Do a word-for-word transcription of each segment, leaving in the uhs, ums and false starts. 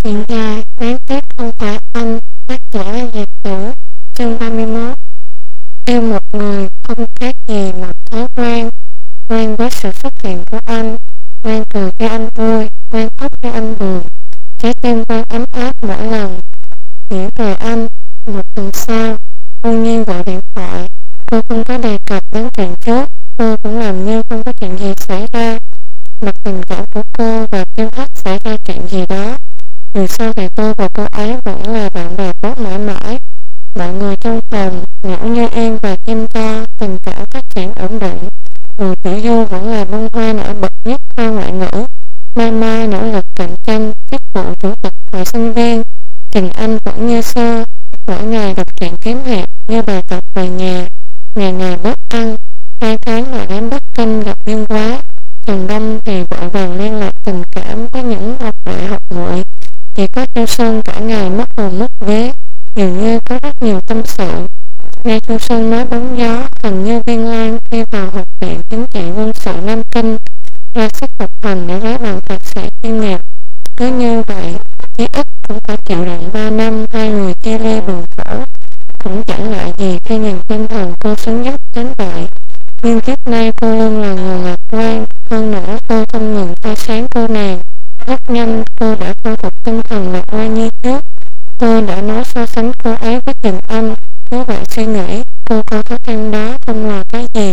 Chuyện dài, đáng tiếc không phải anh. Tác giả Diệp Tử. Chương ba mươi mốt. Yêu một người không khác gì một thói quen. Quen với sự xuất hiện của anh, quen cười khi anh vui, quen khóc khi anh buồn. Trái tim quen ấm áp mỗi lần nghĩ về anh. Một tuần sau, cô Nhiên gọi điện thoại. Cô không có đề cập đến chuyện trước, cô cũng làm như không có chuyện gì xảy ra. Mặt tình cảm của cô và Kiêu Hách xảy ra chuyện gì đó. Dù sao thì tôi và cô ấy vẫn là bạn bè tốt mãi mãi. Mọi người trong phòng, Ngẫu Như Yên và Kim Cho, tình cảm phát triển ổn định. Bùi Tử Du vẫn là bông hoa nổi bật nhất khoa ngoại ngữ. Mai Mai nỗ lực cạnh tranh chức vụ chủ tịch hội sinh viên. Trình Anh vẫn như xưa, mỗi ngày đọc truyện kiếm hiệp như bài tập về nhà, ngày ngày bớt ăn. Hai tháng lại đến Bắc Kinh gặp Dương Quá. Trần Đông thì vội vàng liên lạc tình cảm với những học đệ học muội. Chỉ có Chu Sơn cả ngày mất hồn mất vía, dường như có rất nhiều tâm sự. Nghe Chu Sơn nói bóng gió, hình như Viên Lan khi vào học viện chính trị quân sự Nam Kinh, ra sức tập hành để lấy bằng thạc sĩ chuyên nghiệp. Cứ như vậy, chí ít cũng phải chịu đựng ba năm hai người chia ly buồn khổ. Cũng chẳng lại gì khi nhìn tinh thần cô xuống dốc đến vậy. Nhưng trước nay cô luôn là người lạc quan, hơn nữa cô không ngừng soi sáng cô nàng. Rất nhanh cô đã khôi phục tinh thần lạc quan như trước. Cô đã nói so sánh cô ấy với Trần Anh. Nếu vậy suy nghĩ, cô có khó khăn đó không là cái gì.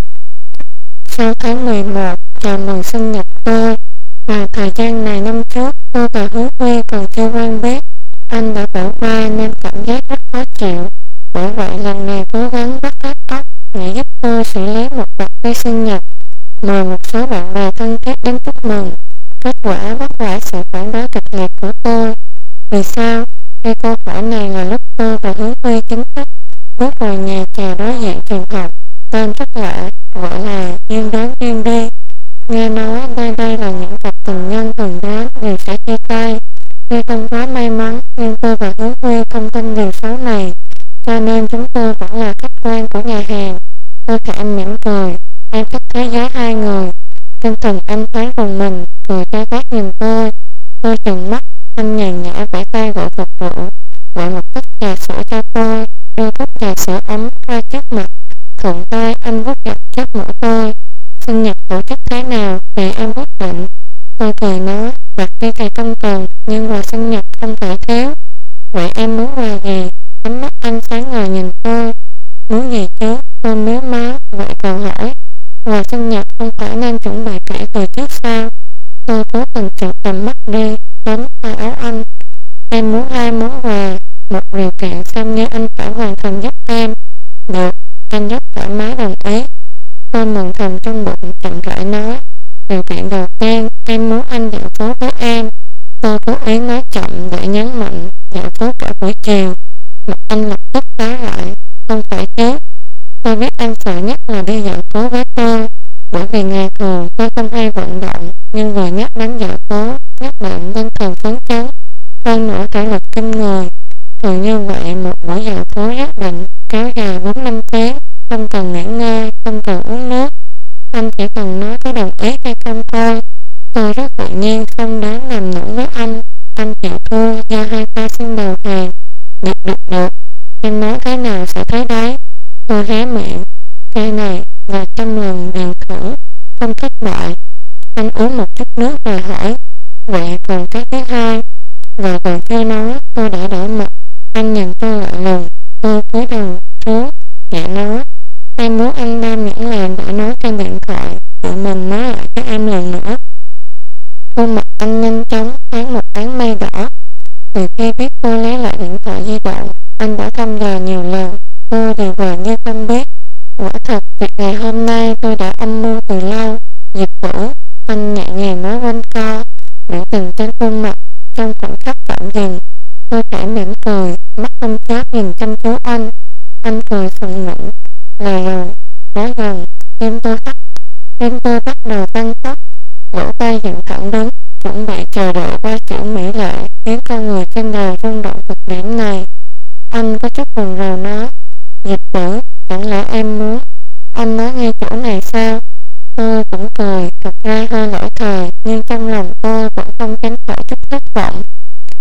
Sau tháng mười một, chào mừng sinh nhật tôi. Vào thời gian này năm trước, tôi và Hứa Huy còn chưa quen biết. Anh đã bỏ qua nên cảm giác rất khó chịu. Bởi vậy lần này cố gắng bắt hết tóc để giúp tôi xử lý một bọc cây sinh nhật, mời một số bạn bè thân thiết đến chúc mừng. Kết quả vấp phải sự phản đối kịch liệt của tôi. Vì sao? Khi câu hỏi này là lúc tôi và Hứa Huy chính thức bước vào nhà chào đối diện trường học. Tên rất lạ, gọi là duyên đến duyên đi. Nghe nói đây đây là những cặp tình nhân thường đến đều sẽ chia tay. Tuy không quá may mắn, nhưng tôi và Hứa Huy không tin điều xấu này, cho nên chúng tôi vẫn là khách quen của nhà hàng. Tôi khẽ mỉm cười, em thích thế giới hai người. Tinh thần anh thoáng cùng mình, cười tươi tát nhìn tôi. Tôi trừng mắt, anh nhàn nhã vẫy tay gọi phục vụ, gọi một tách trà sữa cho tôi, đưa cốc trà sữa ấm ra trước mặt. Thuận tay anh vuốt gạch trước mũi tôi. Sinh nhật tổ chức thế nào thì em quyết định. Tôi cười nói, đặt đi thầy không cần, nhưng quà sinh nhật không thể thiếu. Vậy em muốn quà gì? Ánh mắt anh sáng ngời nhìn tôi. Muốn gì chứ? Tôi mếu máu, vậy cầu hỏi. Quà sinh nhật không phải nên chuẩn bị kỹ từ trước sao? Tôi cố tình trượt tầm mắt đi, đóng tay áo anh. Em muốn hai món quà, một điều kiện xem như anh phải hoàn thành giúp em. Được, anh rất thoải mái đồng ý. Tôi mừng thầm trong bụng, chậm rãi nói. Điều kiện đầu tiên, em muốn anh dạo phố với em. Tôi cố ý nói chậm để nhấn mạnh, dạo phố cả buổi chiều. Mặt anh lập tức tái lại, không phải chứ. Tôi biết anh sợ nhất là đi dạo phố với tôi, bởi vì ngày thường tôi không hay vận động, nhưng vừa nhắc đến dạo phố, nhắc định tinh thần phấn chấn, hơn nữa thể lực kinh người. Thường như vậy một buổi dạo phố nhất định kéo dài bốn năm tiếng, không cần nghỉ ngơi, không cần uống nước. Anh chỉ cần nói có đồng ý hay không thôi. Tôi rất tự nhiên không đáng làm nổi với anh. Anh chịu thua, do hai tay xin đầu hàng. Được được được, em nói thế nào sẽ thấy đấy. Tôi hé miệng. Cái này là trăm lần đều thử, không thất bại. Anh uống một chút nước rồi hỏi, vậy còn cái thứ hai? Và còn chưa nói, tôi đã đỏ mặt. Anh nhìn tôi lại lùng. Tôi cúi đầu xuống, nhẹ nói, em muốn anh đem những lời đã nói trên điện thoại, tự mình nói lại cho em lần nữa. Khuôn mặt anh nhanh chóng thoáng một áng mây đỏ. Từ khi biết tôi lấy lại điện thoại di động, anh đã thăm dò nhiều lần, tôi đều vờ như không biết. Quả thật, việc ngày hôm nay tôi đã âm mưu từ lâu. Dịch Vũ, anh nhẹ nhàng nói quanh co, biểu tình trên khuôn mặt trong khoảnh khắc tạm dừng. Tôi khẽ mỉm cười, mắt không chớp nhìn chăm chú anh. Anh cười sừng nịnh, là rồi, nói gần, tim tôi thắt, tim tôi bắt đầu tăng tốc, vỗ tay dựng thẳng đứng, chuẩn bị chờ đợi qua chữ mỹ lệ khiến con người trên đời rung động cực điểm này. Anh có chút buồn rầu nói, Dịch Tử, chẳng lẽ em muốn anh nói ngay chỗ này sao? Tôi cũng cười, thật ra hơi lỗi thời, nhưng trong lòng tôi vẫn không tránh khỏi chút thất vọng.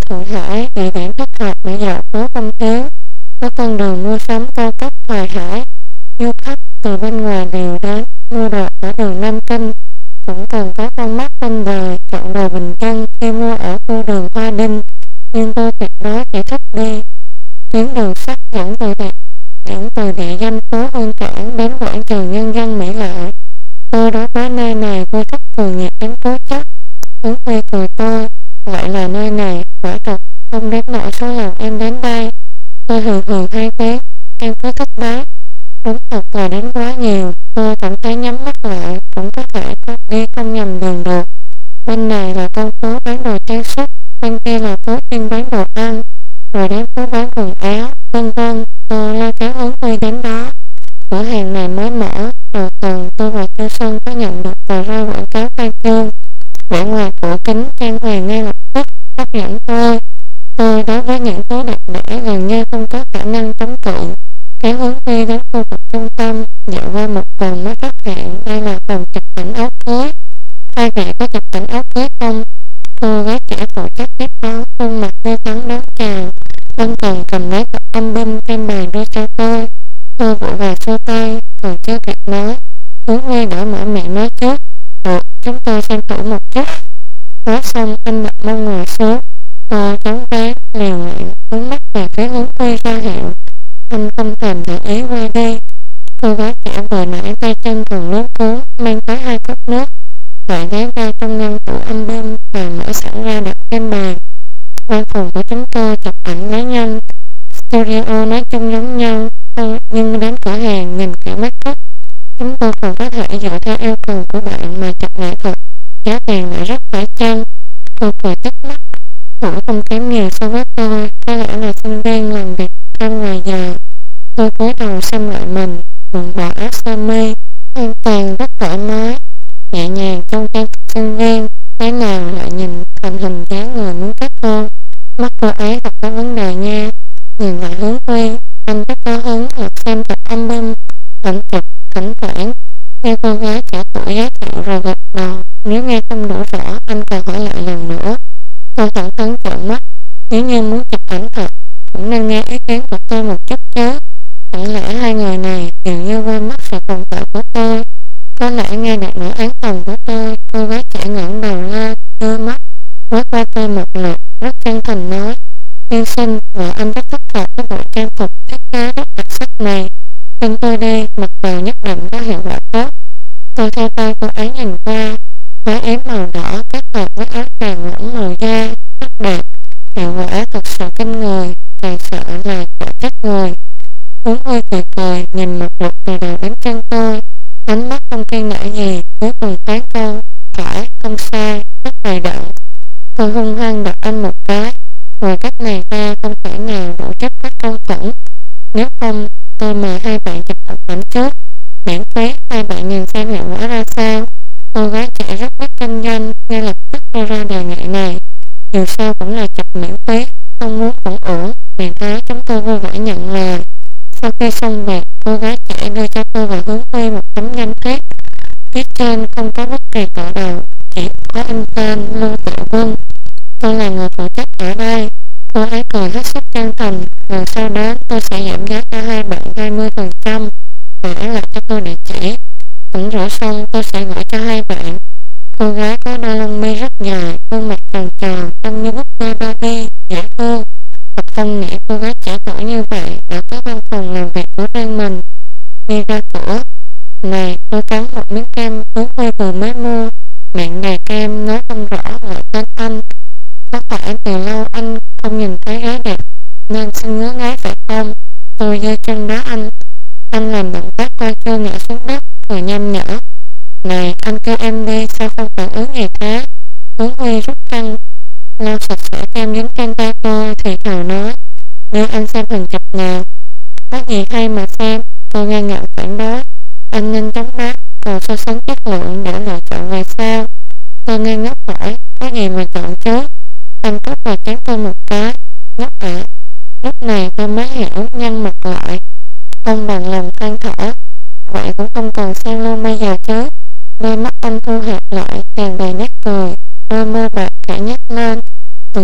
Thượng Hải, địa điểm thích hợp để dạo phố không thiếu, có con đường mua sắm cao cấp Hoài Hải. Du khách từ bên ngoài đều đến mua đồ ở đường Nam Kinh, cũng từng có con mắt bên đời chọn đồ bình dân khi mua ở khu đường Hoa Đinh, nhưng tôi tuyệt đối chỉ thích đi tuyến đường sắt dẫn từ địa, dẫn từ địa danh phố Hương Cảng đến quảng trường Nhân dân Mỹ Lợi. Tôi đối với nơi này tôi thích cuồng nhiệt đến cố chấp. Hướng Huy cười tôi, vậy là nơi này quả thật không đến nỗi số lần em đến đây. Tôi hừ hừ hai tiếng, em cứ thích đấy. Đúng thật là đến quá nhiều, tôi cảm thấy nhắm mắt lại cũng có thể đi không nhầm đường được. Bên này là con phố bán đồ trang sức, bên kia là phố chuyên bán đồ ăn, rồi đến phố bán quần áo, vân vân. Tôi lôi kéo Hướng Huy đến đó. Cửa hàng này mới mở, đầu tuần tôi và Châu Xuân có nhận được tờ rơi quảng cáo khai trương. Vẻ ngoài cổ kính trang hoàng ngay lập tức hấp dẫn tôi. Tôi đối với những thứ đẹp đẽ gần như không có khả năng chống cự. Kéo Hướng Huy đến khu vực trung tâm, dạo qua một vòng mới phát hiện đây là phòng chụp ảnh áo cưới. Hai vị có chụp ảnh áo cưới không? Cô gái trẻ phụ trách tiếp đón, khuôn mặt tươi tắn đón chào. Ân cần cầm lấy tập album trên bàn đưa cho tôi. Tôi vội vàng xua tay, còn chưa kịp nói, Hướng Huy đã mở miệng nói trước. Được, chúng tôi xem thử một chút. Nói xong anh đặt mông ngồi xuống. Tôi chống ván, liều luyện, hướng mắt về phía Hướng Huy ra hiệu. Anh không thèm để ý quay đi. Cô gái trẻ vừa nãy tay chân còn luống cuống, mang tới hai cốc nước, lại lấy ra trong ngăn tủ album và mở sẵn ra đặt trên bàn. Văn phòng của chúng tôi chụp ảnh lấy nhanh. Studio nói chung giống nhau, nhưng đến cửa hàng nhìn kiểu make up, chúng tôi còn có thể dựa theo yêu cầu của bạn mà chụp nghệ thuật. Giá tiền lại rất phải chăng. Cô cười tức mắt, cũng không kém nhiều so với tôi, có lẽ là sinh viên làm việc trong ngoài giờ. Tôi cúi đầu xem lại mình, quần bò áo sơ mi, an toàn rất thoải mái, nhẹ nhàng trong trang phục sinh viên. Cái nào lại nhìn thành hình dáng người muốn kết hôn. Mắt cô ấy thật có vấn đề nha. Nhìn lại Hướng Huy, anh rất có hứng lật xem tập album, ảnh chụp, thỉnh thoảng nghe cô gái trẻ tuổi giới thiệu rồi gật đầu. Nếu nghe không đủ rõ, anh còn hỏi lại lần nữa. Tôi thẳng thắn trợn mắt. Nếu như muốn chụp ảnh thật, cũng nên nghe ý kiến của tôi một chút chứ. Chẳng lẽ hai người này dường như quên mất sự tồn tại của tôi? Có lẽ nghe được nỗi án thầm của tôi, cô gái trẻ ngẩng đầu lên, đưa mắt quét qua tôi một lượt, rất chân thành nói: Tiên sinh, vợ anh rất thích hợp với bộ trang phục thiết kế rất đặc sắc này. Tin tôi đi, mặc vào nhất định có hiệu quả tốt. Tôi theo tay cô ấy nhìn qua, váy ếm màu đỏ kết hợp với áo tràng lỏng màu da, rất đẹp. Hiệu quả thật sự kinh người, càng sợ là sợ chết người. Hướng Huy cười cười, nhìn một lượt từ đầu đến chân tôi, ánh mắt không kiên nể gì, cuối cùng tán câu: phải, không sai, rất đầy đặn. Tôi hung hăng đập anh một cái. Ngoài cách này ra không thể nào đủ chất các câu chuẩn. Nếu không, tôi mời hai bạn chụp tập ảnh trước, miễn phí, hai bạn nhìn xem hiệu quả ra sao. Cô gái trẻ rất biết kinh doanh, ngay lập tức đưa ra đề nghị này. Dù sao cũng là chụp miễn phí, không muốn cũng ổn, vì thế chúng tôi vui vẻ nhận lời. Sau khi xong việc, cô gái trẻ đưa cho tôi và Hướng Huy một tấm danh thiếp. Phía trên không có bất kỳ tọa đầu, chỉ có in tên Lưu Tiểu Quân. Tôi là người phụ trách ở đây. Cô ấy cười hết sức chân thành. Lần sau đến tôi sẽ giảm giá cho hai bạn hai mươi phần trăm. Và để lại cho tôi địa chỉ. Tỉnh rửa xong tôi sẽ gửi cho hai bạn. Cô gái có đôi lông mi rất dài, khuôn mặt tròn tròn, trông như búp bê Barbie, dễ thương. Thật không nghĩ cô gái trẻ tuổi như vậy đã có văn phòng làm việc của riêng mình. Đi ra cửa, này, tôi cắn một miếng kem Hướng Huy vừa mới mua. Miệng đầy kem, nói không rõ gọi tên anh. Có phải từ lâu anh không nhìn thấy gái đẹp nên xin ngứa ngáy phải không? Tôi giơ chân đá anh. Anh làm động tác qua cơ ngã xuống đất, rồi nhăm nhở: Này, anh kêu em đi, sao không phản ứng gì thế? Hướng Huy rút khăn lau sạch sẽ kem dính trên tay tôi thì thào nói: Đưa anh xem hình chụp nào. Có gì hay mà xem? Tôi ngăn ngạo phản đối. Anh nhanh chóng đáp, còn so sánh chất lượng để lựa chọn về sau. Tôi ngây ngốc hỏi: Có gì mà chọn chứ? Anh cướp vào chán tôi một cái. Ngốc ạ. Lúc này tôi mới hiểu, nhăn mặt lại. Ông bằng lòng than thở: Vậy cũng không cần xem luôn bây giờ chứ. Đôi mắt anh thu hẹp lại, tràn đầy nét cười, đôi môi bạc khẽ nhếch lên, từng trán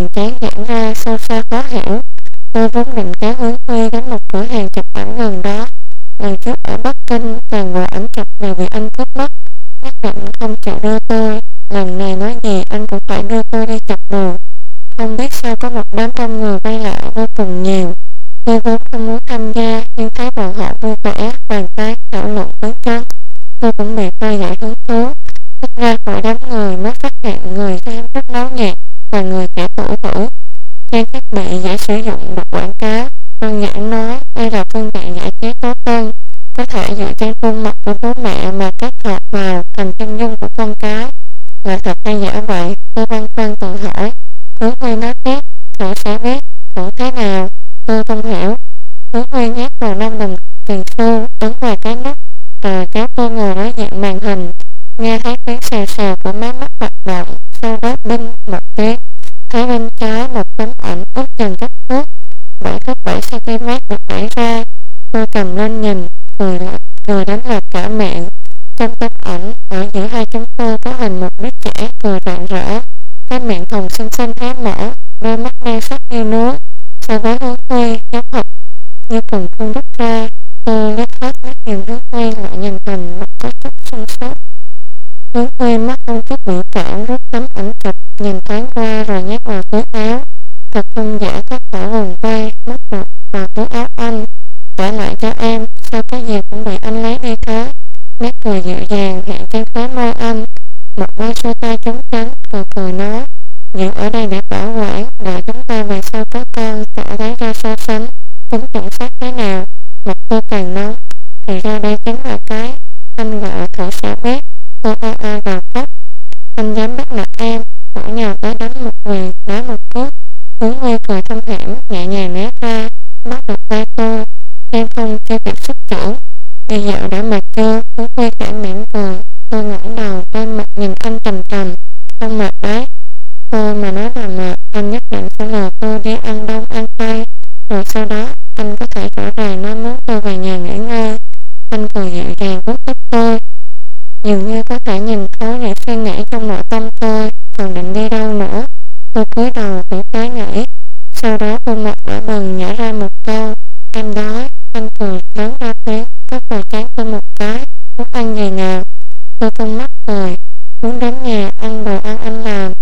giãn ra sâu xa khó hiểu. Tôi vốn định kéo hướng Huy đến một cửa hàng chụp ảnh gần đó. Lần trước ở Bắc Kinh, toàn bộ ảnh chụp đều bị anh cướp mất. Nhất định không chịu đưa tôi. Lần này nói gì anh cũng phải đưa tôi đi chụp đồ. Không biết sao có một đám đông người vây lại vô cùng nhiều. Tôi vốn không muốn tham gia, nhưng thấy bọn họ vui vẻ, bàn tán, thảo luận phấn chấn. Tôi cũng bị khơi dậy hứng thú. Bước ra khỏi đám người mới phát hiện người xem rất náo nhiệt và người trẻ tuổi tuổi. Trang thiết bị dễ sử dụng được quảng cáo. Đơn giản nói đây là phương tiện giải trí tốt hơn, có thể dựa trên khuôn mặt của bố mẹ mà kết hợp vào thành chân dung của con cái. Là thật hay giả vậy? Tôi băn khoăn tự hỏi. Hướng Huy nói tiếp, cậu sẽ biết, cậu thế nào? Tôi không hiểu. Hướng Huy nhét vào năm đồng tiền xu, ấn vào cái nút, rồi kéo tôi ngồi đối diện màn hình. Nghe thấy tiếng xèo xèo của máy móc hoạt động, sau đó binh một tiếng. Thấy bên trái một tấm ảnh ước chừng kích thước bảy phẩy bảy xăng-ti-mét được đẩy ra. Tôi cầm lên nhìn, cười, cười đến lệch cả miệng. Trong tấm ảnh, ở giữa hai chúng tôi có hình một đứa trẻ cười rạng rỡ, cái miệng hồng xinh xinh hé mở, đôi mắt đen sắc như nước. So với Hướng Huy, nhóc học như cùng phun đứt ra. Tôi liếc hết mắt nhìn Hướng Huy lại nhìn hình mặt có chút sưng sốt. Hướng Huy mắt không chút biểu cảm rút tấm ảnh chụp, nhìn thoáng qua rồi nhét vào túi áo. Thật không dễ thoát khỏi vòng vây, mất được vào túi áo anh. Trả lại cho em, sao cái gì cũng bị anh lấy đi thế? Nét cười dịu dàng hiện trên khóe môi anh. Một đôi xua tay trống trắng, cười cười nói, giữ ở đây để bảo quản, đợi chúng ta về sau có con sẽ lấy ra so sánh, tính chuẩn xác thế nào. Một tôi càng nóng, thì ra đây chính là cái anh gọi thử sẽ biết. Tôi a a gào khóc. Anh dám bắt nạt em, bỏ nhào tới đánh một quyền, đá một cước. Hướng Huy cười thâm hiểm, nhẹ nhàng né ra, bắt được tay tôi. Em không chưa kịp xuất trưởng. Đi dạo đã mệt chưa? Hướng Huy khẽ mỉm cười. Tôi ngẩng đầu lên mặt nhìn anh trầm trầm. Không mệt đấy. Tôi mà nói là mệt, anh nhất định sẽ lừa tôi đi ăn đông ăn tây. Rồi sau đó, anh có thể rõ ràng nói muốn tôi về nhà nghỉ ngơi. Anh cười dịu dàng vuốt tóc tôi. Dường như có thể nhìn thấu những suy nghĩ trong nội tâm tôi. Còn định đi đâu nữa? Tôi cúi đầu tủ cái nghĩ. Sau đó khuôn mặt đỏ bừng nhả ra một câu, em đói. Anh cười lớn ra tiếng, tóc vào trán tôi một cái. Muốn ăn gì nào? Tôi tung mắt cười. Muốn đến nhà ăn đồ ăn anh làm.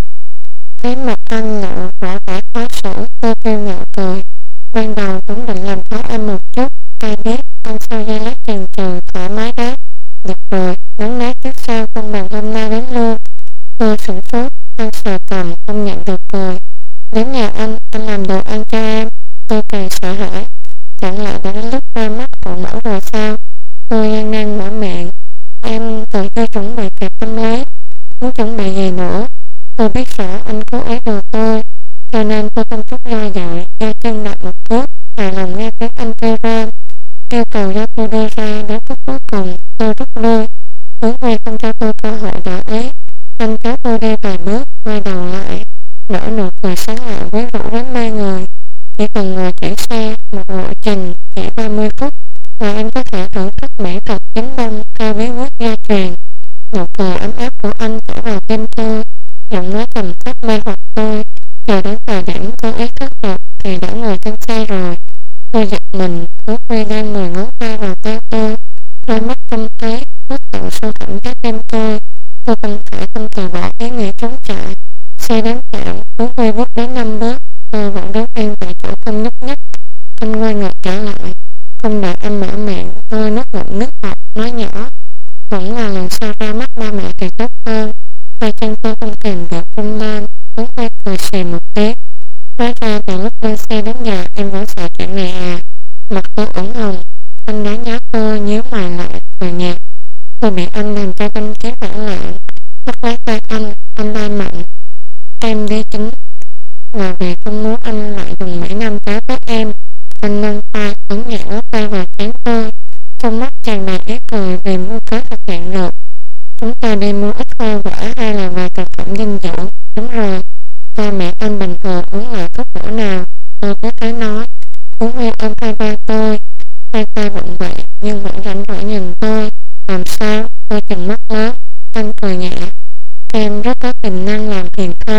Thấy mặt anh lộ rõ vẻ khó xử, tôi kêu ngạo cười. Ban đầu cũng định làm khó anh một chút, ai biết anh sau giây lát chần chừ thoải mái đáp. Được rồi, nắng nát trước sau không bằng hôm nay đến luôn. Tôi sửng sốt, anh sờ cầm không nhận được cười. Đến nhà anh, anh làm đồ ăn cho em. Tôi càng sợ hãi. Chẳng lẽ đã đến lúc ra mắt phụ mẫu rồi sao? Tôi gian nan mở miệng. Em tự chưa chuẩn bị kịp tâm lý. Muốn chuẩn bị gì nữa? Tôi biết rõ anh cố ép được tôi, cho nên tôi không chút lo dại, giơ chân đặt một bước, hài lòng nghe tiếng anh kêu rên. Yêu cầu do tôi đưa ra đến phút cuối cùng, tôi rút lui. Hướng Huy không cho tôi cơ hội đổi ý. Anh kéo tôi đi vài bước, quay đầu lại, nở nụ cười sáng lạ với rủ đến mê người. Chỉ cần ngồi chạy xe, một lộ trình chỉ ba mươi phút, và anh có thể thưởng thức mỹ thuật chính đông theo bí quyết gia truyền. Nụ cười ấm áp của anh trở vào tim tôi, giọng nói trầm thấp mê hoặc tôi. Chờ đến thời điểm tôi ý thức được thì đã ngồi trên xe rồi. Tôi giật mình, Hướng Huy đang mười ngón tay vào tay tôi, đôi mắt thâm thúy, nước tận sâu thẳm trái tim tôi. Tôi không thể không từ bỏ ý nghĩ trốn chạy. Xe đến trạm, Hướng Huy bước đến năm bước, tôi vẫn đứng yên tại chỗ không nhúc nhích. Anh quay ngược trở lại, không đợi anh mở miệng, tôi nuốt ngụm nước bọt, nói nhỏ. Vẫn là lần sau ra mắt ba mẹ thì tốt hơn. Hai chân tôi không kìm được run lên. Hướng Huy cười xì một tiếng. Hóa ra từ lúc lên xe đến giờ em vẫn sợ chuyện này à? Mặt tôi ửng hồng. Anh đánh giá tôi nhíu mày lại, cười nhạt. Tôi bị anh làm cho tâm trí hoảng loạn. Bắt lấy tay anh, anh đai mạnh. Em đi chính là vì không muốn anh lại dùng mấy năm cá với em. Anh nâng tay, ấn nhẹ ngón tay vào trán tôi. Trong mắt tràn đầy ý cười vì mua cớ thực hiện được. Chúng ta đi mua ít hoa quả hay là vài thực phẩm dinh dưỡng. Đúng rồi, ba mẹ anh bình thường uống loại thuốc bổ nào? Tôi cứ thế nói. Hướng Huy ôm hai ba tôi, hai tay bận vậy nhưng vẫn rảnh rỗi nhìn tôi. Làm sao? Tôi chừng mắt lớn. Anh cười nhẹ. Em rất có tiềm năng làm thiền thai.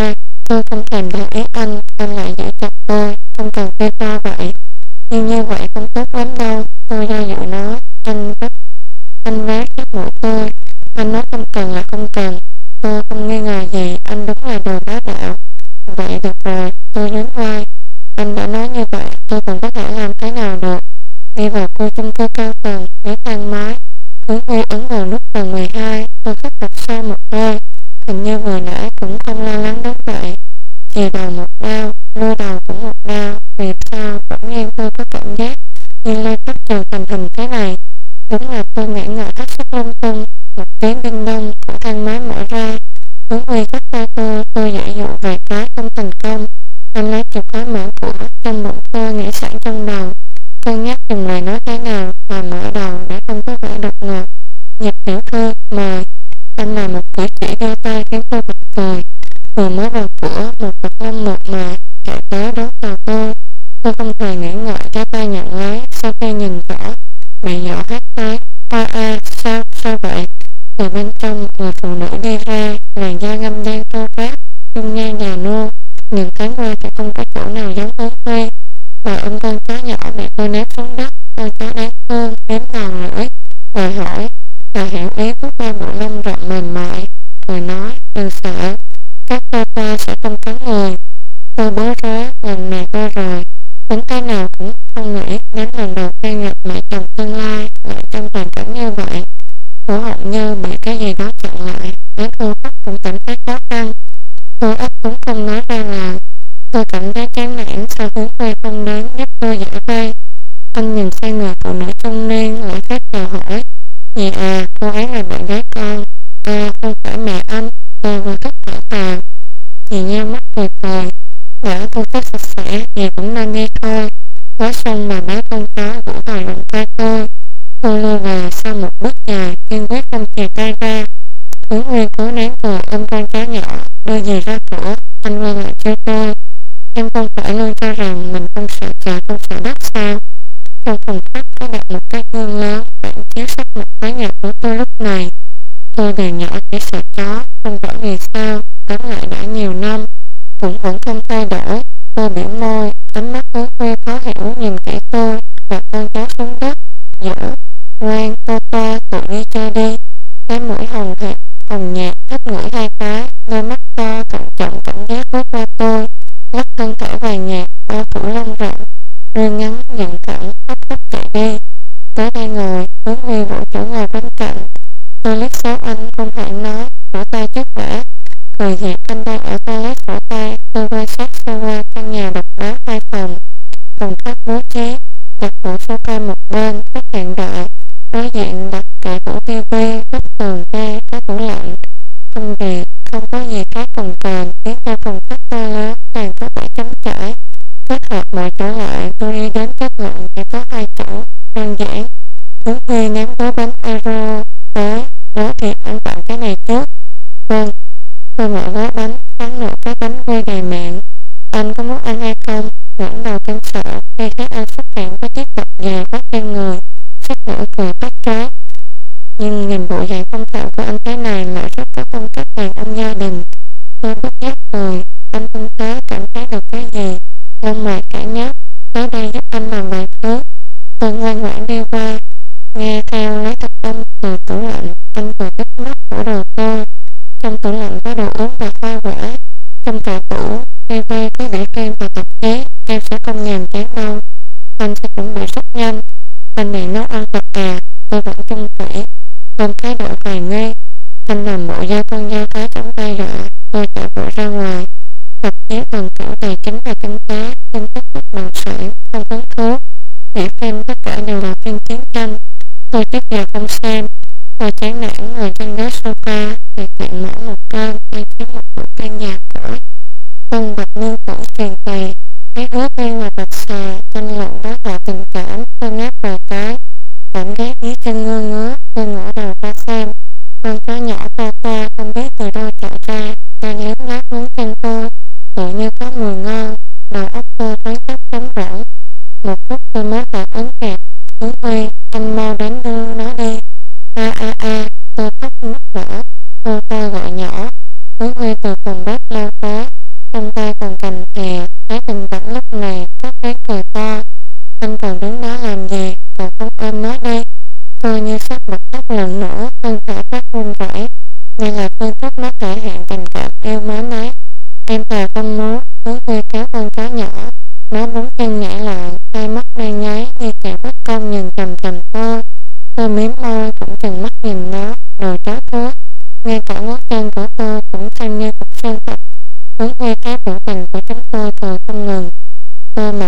Tôi không thèm để ý anh, anh lại giữ chặt tôi, không cần kêu to vậy. Nhưng như vậy không tốt lắm đâu, tôi do dự nói. Anh rất, anh vác chiếc mũi tôi. Anh nói không cần là không cần. Tôi không nghi ngờ gì, anh đúng là đồ bá đạo. Vậy được rồi, tôi nhún vai. Anh đã nói như vậy, tôi còn có thể làm thế nào được. Đi vào khu chung cư cao tầng, ghế thang máy. Hướng Huy ấn vào nút tầng mười hai, tôi khắc đặt sau một hơi. Hình như vừa nãy cũng không lo lắng đến vậy. Chì đầu một đau, lôi đầu cũng một đau. Vì sao bỗng nhiên tôi có cảm giác như lê cắt tròn thành hình thế này. Đúng là tôi nghĩ ngợi hết sức lung tung. Một tiếng đinh đông, cửa thang máy mở ra. Hướng Huy cắt tay tôi, tôi dạy dụ vài cái không thành công. Anh lấy chìa khóa mở cửa, trong bụng tôi nghĩ sẵn trong đầu. Cân nhắc dùng lời nói thế nào và mở đầu để không có vẻ đột ngột. Nhật tiểu thư, mời. Anh làm một cử chỉ giơ tay khiến tôi bật cười. Vừa mới vào cửa, một vật lâm mượt mà chạy tới đón chào tôi. Tôi không hề nghĩ ngợi cho tay nhận lấy. Sau khi nhìn rõ, bị dọa hát tới. A a, sao, sao vậy? Từ bên trong, người phụ nữ đi ra, làn da ngâm đen thô ráp, dung nhan già nua. Nhìn thoáng qua thì không có chỗ nào giống Hướng Huy. Và ôm con chó nhỏ bị tôi ném xuống đất. Con chó đáng thương, liếm đầu lưỡi, rồi hỏi, và hiểu ý vuốt ve bộ lông rộng mềm mại, rồi nói, đừng sợ, các ta ta sẽ không cắn người. Tôi bối rối, lần này tôi rồi. Tính cái nào cũng không nghĩ đến lần đầu tiên gặp mẹ chồng tương lai lại trong hoàn cảnh như vậy. Cổ họng như bị cái gì đó chặn lại, đến hô hấp cũng cảm thấy khó khăn. Tôi ấp cũng không nói ra lời. Tôi cảm thấy chán nản sau Hướng Huy không đến giúp tôi giải vây. Anh nhìn sang người phụ nữ trung niên lại phát chào hỏi. Dì à, cô ấy là bạn gái con. À, không phải mẹ anh. Tôi vừa thức thở vào. Dì nheo mắt cười cười. Đã thu xếp sạch sẽ, dì cũng nên đi thôi. Nói xong bà bá con chó vỗ vào lòng tay tôi. Tôi lui về sau một bước dài, kiên quyết không chìa tay ra. Hướng Huy cố nén cười ôm con chó nhỏ, đưa dì ra cửa. Anh quay lại chơi tôi. Em không phải luôn cho rằng mình không sợ trời không sợ đất sao? Trong phòng khách có đặt một cái gương lớn phản chiếu sắc mặt tái nhợt của tôi lúc này. Tôi từ nhỏ chỉ sợ chó, không rõ vì sao, tóm lại đã nhiều năm, cũng vẫn không thay đổi. Tôi biểu môi, ánh mắt Hướng Huy khó hiểu nhìn kỹ tôi, đặt con chó xuống đất. Dỗ, ngoan, cô ta, tự đi chơi đi. Cái mũi hồng hẹp, hồng nhạt, hít ngửi hai cái, đôi mắt to, thận trọng cảm giác vuốt qua tôi. Lắc thân thể vàng nhạt, bao phủ lông rộng, rơi ngắn, giận thẳng, hấp tấp chạy đi. Tới đây ngồi, Hướng Huy vỗ chỗ ngồi bên cạnh. Tôi liếc xéo anh, không hẳn nói, vỗ tay trước đã. Rồi dịp anh đang ở toilet vỗ tay, tôi quay sát xô qua căn nhà độc đáo hai phòng. Phòng khách bố trí, đặt bộ sofa một bên, rất hiện đại. Đối diện đặt kệ tủ tivi, bức tường tre, có tủ lạnh. Không việc, không có gì khác cồng kềnh, khiến cho phòng khách to lớn càng có vẻ trống trải. Kết hợp mọi trở lại, tôi đi đến kết luận chỉ có hai chỗ, đơn giản. Hướng Huy ném gói bánh Aero tới, nói thì ăn tặng cái này trước. Vâng. Tôi mở gói bánh, cắn nửa cái bánh quy đầy miệng. Anh có muốn ăn hay không? Ngẩng đầu kinh sợ khi thấy anh xuất hiện với chiếc cặp giày bắt trên người, sức nửa cười bắt trái. Nhưng nhìn bộ dạng phong thạo của anh thế này lại rất có phong cách đàn ông gia đình. Tôi bất giác cười, anh tinh tế cảm thấy được cái gì? Lông mày cả nhóc, tới đây giúp anh làm vài thứ. Tôi ngoan ngoãn đi qua, nghe theo lấy thật tâm từ tủ lạnh, anh vừa đứt mắt của đồ tôi. Trong tủ lạnh có đồ uống và hoa quả. Trong tủ tủ, tivi có để phim và tạp chí, em sẽ không nhàm chán đâu. Anh sẽ chuẩn bị rất nhanh. Anh này nấu ăn thật à? Tôi vẫn chung thủy. Anh thái độ hoài nghi. Anh làm bộ dao con dao thái trong tay rạ. Tôi chạy bộ ra ngoài. Tạp chí bằng kiểu tài chính và kinh tế, tin tức bất động sản, không hứng thú. Những phim tất cả đều là phim chiến tranh. Tôi trước giờ không xem. Tôi chán nản ngồi trên ghế sofa, việc bạn mở một cơn, đang chiếu một bộ phim nhạc cổ. Tân bạch nương cổ truyền kỳ, thấy Hứa Viên và Bạch Xà tranh luận đối thoại tình cảm. Tôi ngáp vài cái, cảm giác dưới chân ngơ ngứa. Tôi ngửa đầu ra xem, con chó nhỏ to to không biết từ đâu chạy ra, đang liếm láp ngón chân tôi, tự như có mùi ngon. Đầu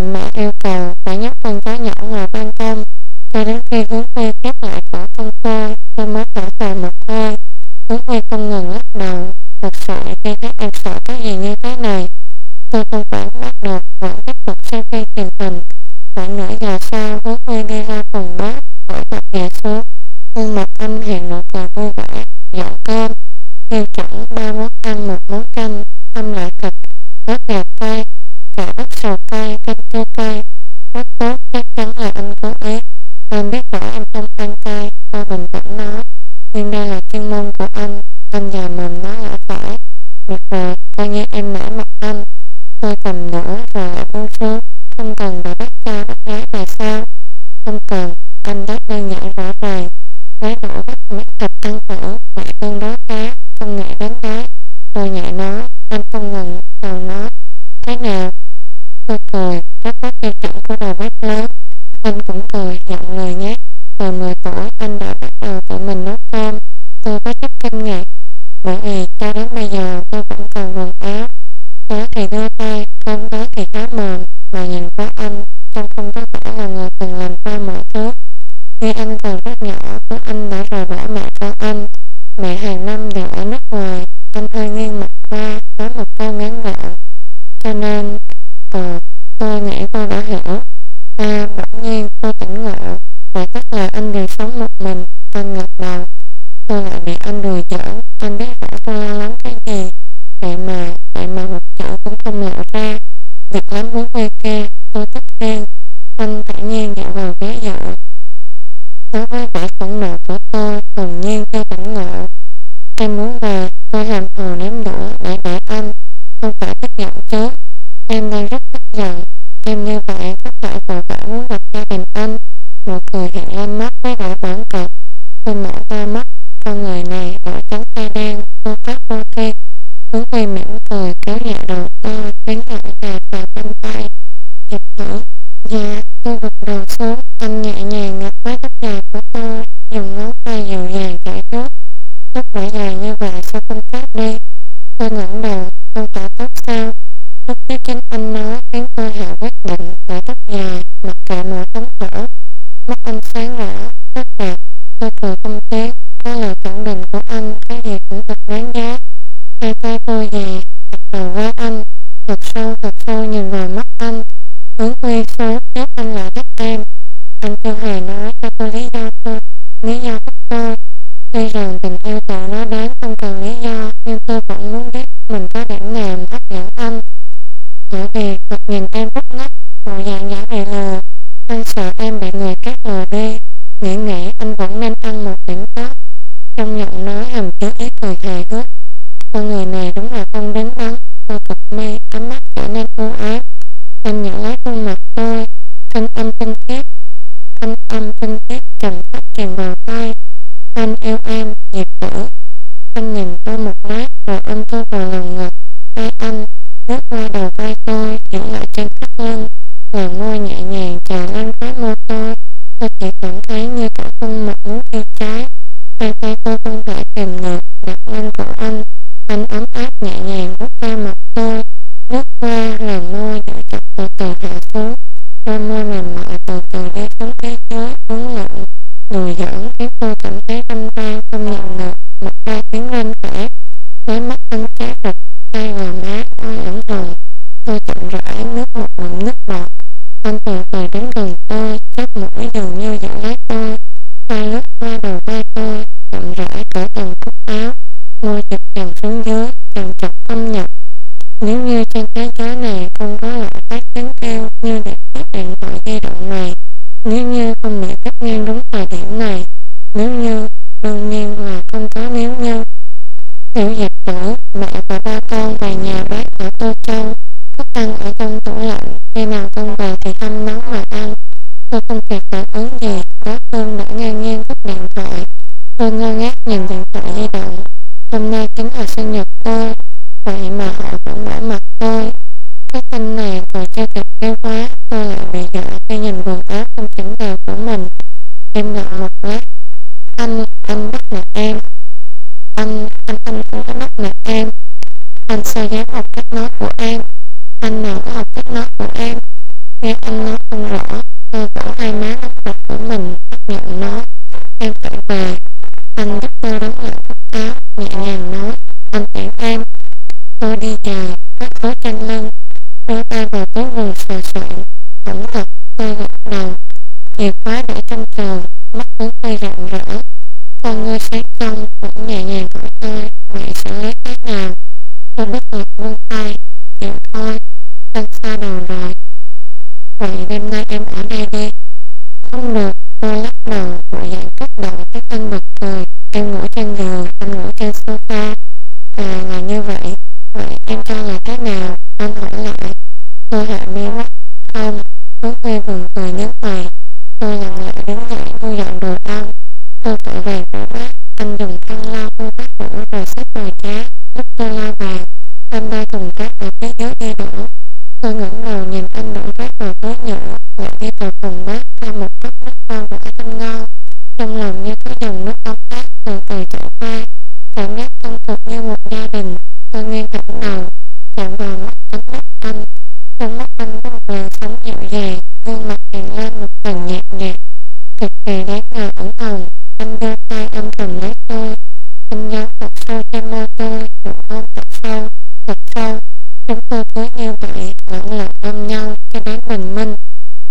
mẹ yêu cầu phải nhấc con chó nhỏ ngoài ban công, cho đến khi Hướng Huy khép lại cổ con tôi, tôi mới thở dài một hơi. Hướng Huy không ngừng lắc đầu, thật sự khi thấy em sợ cái gì như thế này. Tôi không phản bác được, vẫn tiếp tục xem phim truyền hình. Khoảng nửa giờ sau, Hướng Huy đi ra phòng bếp, bỏ mặt nhà xuống. Khuôn mặt anh hiện nụ cười vui vẻ, dọn cơm. Tiêu chuẩn ba món ăn một món canh, hâm lại thịt, ớt gà cay, cà ớt sầu cay, canh chua cay. Rất tốt, chắc chắn là anh cố ý. Anh biết rõ em không ăn cay, tôi bình tĩnh nói. Nhưng đây là chuyên môn của anh, anh già mồm nói là phải. Được rồi, coi như em nể mặt anh. Tôi cầm đũa rồi lại buông xuống. Không cần phải bắt cha bắt gái là sao? Không cần, anh đáp đơn giản rõ ràng. Lấy đũa bắt mấy thịt ăn thử, lại tương đối khá, không ngại đánh đáy. Tôi nhẹ nói, anh không ngừng đầu nói. Thế nào? Tôi cười, rất có tiêu chuẩn của đầu bếp lớn. Anh cũng cười, giọng lời nhát. Từ mười tuổi, anh đã bắt đầu tự mình nấu cơm. Tôi có chút kinh ngạc, bởi vì cho đến bây giờ tôi vẫn còn quần áo. Đó thì đưa tay, cơm đó thì há mồm, mà nhìn qua anh, trông không có vẻ là người từng làm qua mọi thứ. Khi anh còn rất nhỏ, bố anh đã rời bỏ mẹ con anh. Mẹ hàng năm đều ở nước ngoài, anh hơi nghiêng mặt qua, nói một câu ngắn gọn. Cho nên, ờ, tôi nghĩ tôi đã hiểu. À, bỗng nhiên tôi tỉnh ngộ, vậy tức là anh đều sống một mình. Anh gật đầu. Tôi lại bị anh đùa giỡn, anh biết rõ tôi lo lắng cái gì. Vậy mà, vậy mà một chữ cũng không lộ ra. Việc lắm muốn quay kia, tôi tức điên. Anh thản nhiên dạo vào ghế dựa. Đối với vẻ phẫn nộ của tôi, hồn nhiên chưa tỉnh ngộ. Em muốn về, tôi hàm hồ ném đũa để đợi anh. Không phải tức giận chứ. Em đang rất tức giận. Em như vậy có phải vội vã muốn gặp gia đình anh. Nụ cười hiện lên mắt với vẻ bẩn cợt. Tôi mở to mắt, con người này đỏ trắng tay đen, vô pháp vô thiên. Hướng Huy mỉm cười kéo nhẹ đầu tôi, đánh lại gà vào bên tay. Hiệp thử. Dạ, tôi gật đầu xuống. Anh nhẹ nhàng ngập mái tóc dài của tôi, dùng ngón tay dịu dàng chảy chuốt. Tóc đã dài như vậy sao không cắt đi? Tôi ngẩng đầu, không phải tóc sao? Lúc trước chính anh nói khiến tôi hạ quyết định để tóc dài, mặc kệ mọi thống khổ. Mắt anh sáng rõ, rất đẹp. Tôi cười không tiếc, có lời khẳng định của anh, cái gì cũng thật đáng giá. Hai tay tôi già, đặt đầu vai anh, thật sâu thật sâu nhìn vào mắt anh. Hướng Huy sốt nếu anh lại thích em. Anh chưa hề nói cho tôi lý do tôi, lý do thích tôi. Tuy rằng tình yêu tự nó đến không cần lý do, nhưng tôi vẫn muốn biết mình có điểm nào hấp dẫn anh. Bởi vì thật nhìn em rất ngốc, bộ dạng giả bị lừa. Anh sợ em bị người khác lừa đi. Nghĩ nghĩ anh vẫn nên ăn một điểm tốt. Trong giọng nói hàm chứa ý cười hài hước. Con người này đúng là không đứng đắn. Tôi cực mi, ánh mắt trở nên u ám. Anh nhận lấy khuôn mặt tôi, thanh âm tinh khiết, thanh âm tinh khiết trầm thấp truyền vào tay. Anh yêu em, Diệp Tử. Anh nhìn tôi một lát rồi ôm tôi vào lòng ngực. Tay anh lướt qua đầu vai tôi, giữ lại trên thắt lưng, và môi nhẹ nhàng trà lên khóe môi tôi. Tôi chỉ cảm thấy như cả khuôn mặt muốn thiêu cháy. Hai tay tôi không thể kìm được, đặt lên cổ anh. Anh ấm áp nhẹ nhàng vuốt ve mặt tôi, lướt qua làn môi giữ chặt từ từ hạ xuống. Đôi môi mềm mại từ từ đi xuống phía dưới, uốn lượn, đùi giỡn khiến tôi cảm thấy tâm tan không nhận được. Mặt ta tiến lên khẽ, lấy mắt anh chát rực, hai gò má oi ẩn hồng. Tôi chậm rãi nuốt một ngụm nước bọt. Anh từ từ đến gần tôi, chóp mũi dường như giữ lấy tôi. Tay lướt qua đầu vai tôi, chậm rãi cởi từng cúc áo, môi chụp chầm xuống dưới, chậm chậm thâm nhập. Nếu như trên thế giới này không có loại phát tiếng kêu như để chiếc điện thoại di động này, nếu như không bị cắt ngang đúng thời điểm này, nếu như, đương nhiên là không có nếu như. Tiểu Diệp Tử, mẹ và ba con về nhà bác ở Tô Châu, thức ăn ở trong tủ lạnh, khi nào con về thì hâm nóng mà ăn. Tôi không kịp phản ứng gì, đối phương đã ngang nhiên cúp điện thoại. Tôi ngơ ngác nhìn điện thoại di động. Hôm nay chính là sinh nhật tôi, vậy mà họ vẫn bỏ mặt tôi. Cái tin này còn chưa kịp kêu quá, tôi lại bị dọa khi nhìn quần áo không chỉnh tề của mình. Em ngậm một lát. Anh, anh bắt nạt em. Anh, anh, anh không có bắt nạt em. Anh sao dám học cách nói của em. Anh nào có học cách nói của em. Nghe Anh nói không rõ, tôi vỗ hai má ấm ạch của mình, xác nhận nói, em phải về. Anh giúp tôi đóng lại cúc áo, nhẹ nhàng nói, anh tiễn em. Tôi đi dài, các khối tranh lưng, đưa tay vào túi quần sờ soạn, cẩn thận, tôi gật đầu. Chìa khóa để trong trời, mắt hướng tôi rạng rỡ. Con ngươi sáng trong, vẫn nhẹ nhàng hỏi tôi, mẹ xử lý thế nào? Tôi bất ngờ buông tay, chịu thôi, anh xa đầu rồi. Vậy đêm nay em ở đây đi. Không được, tôi lắc đầu, vội vàng cất đầu các anh bật cười. Em ngủ trên giường, anh ngủ trên sofa. À là như vậy, vậy em cho là thế nào? Anh hỏi lại. Tôi hạ mi mắt, không. Hướng Huy buồn cười nhớ mày. Tôi lặng lẽ đứng dậy thu dọn đồ ăn. Tôi vội vàng rửa bát. Anh dùng khăn lau khô bát đũa rồi xếp nồi cá, giúp tôi la bàn. Anh ba thùng rác ở phía dưới đi đổ. Tôi ngẩng đầu nhìn anh đổ rác vào túi nhựa, lại đi vào phòng bếp pha một cốc nước rau quả canh ngon. Trong lòng như có dòng nước ấm áp từ từ chảy qua, cảm giác thân thuộc như một gia đình. Tôi nghiêng thẳng đầu, chạm vào mắt ánh mắt anh. Trong mắt anh có một làn sóng dịu dàng, gương mặt hiện lên một phần nhạt nhạt, cực kỳ đáng ngờ ửng hồng. Anh đưa tay âm thầm lấy tôi, anh nhấn thật sâu trên môi tôi, nụ hôn thật sâu, thật sâu. Chúng tôi cứ như vậy, lẫn lộn ôm nhau.